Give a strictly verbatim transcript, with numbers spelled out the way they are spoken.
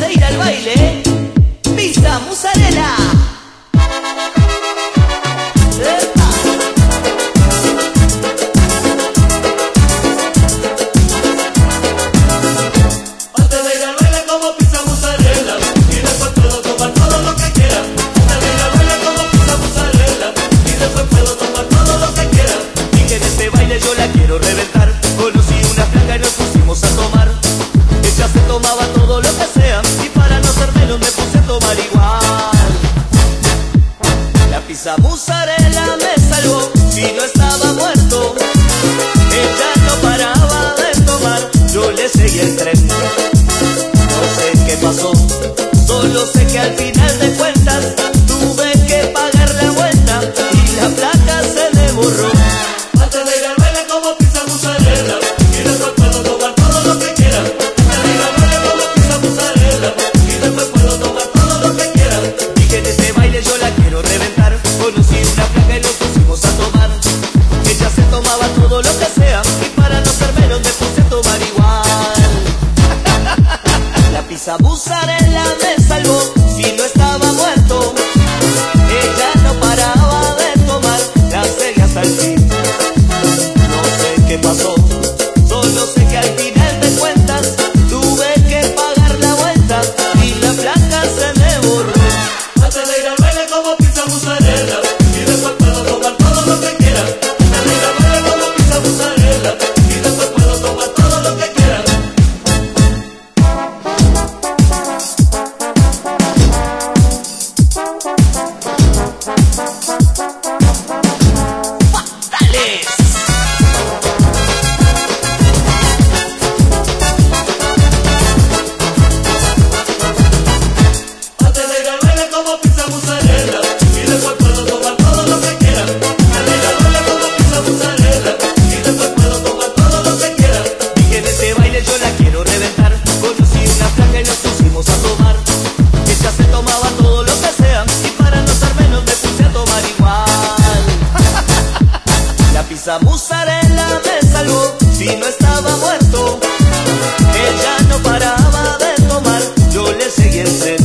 de ir al baile, pizza mozzarella. Antes de ir al baile como pizza mozzarella, y después puedo tomar todo lo que quiera. Antes de ir al baile como pizza mozzarella, y después puedo tomar todo lo que quiera. Y que en este baile yo la quiero reventar. Conocí una flaca y nos pusimos a tomar. Ella se tomaba todo lo que sea, y para no ser menos me puse a tomar igual. La pizza mozzarella me salvó, si no estaba muerto. Ella no paraba de tomar, yo le seguí el tren. No sé qué pasó, solo sé que al final de cuentas tuve que pagar la vuelta y la placa se me borró. Antes de ir al baile como pizza mozzarella, y después puedo tomar todo lo que quiera. Antes de ir al baile como pizza mozzarella, y después puedo tomar todo lo que quiera. Y que en este baile yo la quiero reventar. Conocí una placa y nos pusimos a tomar. Ella se tomaba todo lo que sea, y para no ser menos me puse a tomar igual. La pizza mozzarella me salvó, si no estaba muerto. Ella no paraba de tomar, la seguí hasta el fin. No sé qué pasó, solo sé que al final de cuentas tuve que pagar la vuelta y la placa se me borró. Antes de ir al baile como pizza mozzarella, y después puedo tomar todo lo que quiera. Antes de ir al baile como pizza mozzarella, y después puedo tomar todo lo que quiera. ¡Dale! Antes de ir al baile como pizza mozzarella, y después puedo tomar todo lo que quiera. Antes de ir al baile como pizza mozzarella, y después puedo tomar todo lo que quiera. Y que en este baile yo la quiero reventar. Conocí una placa y nos pusimos a tomar. Ella se tomaba todo lo que sea, y para no ser menos me puse a tomar igual. La pizza mozzarella me salvó, si no estaba muerto. Ella no paraba de tomar, yo le seguí el tren.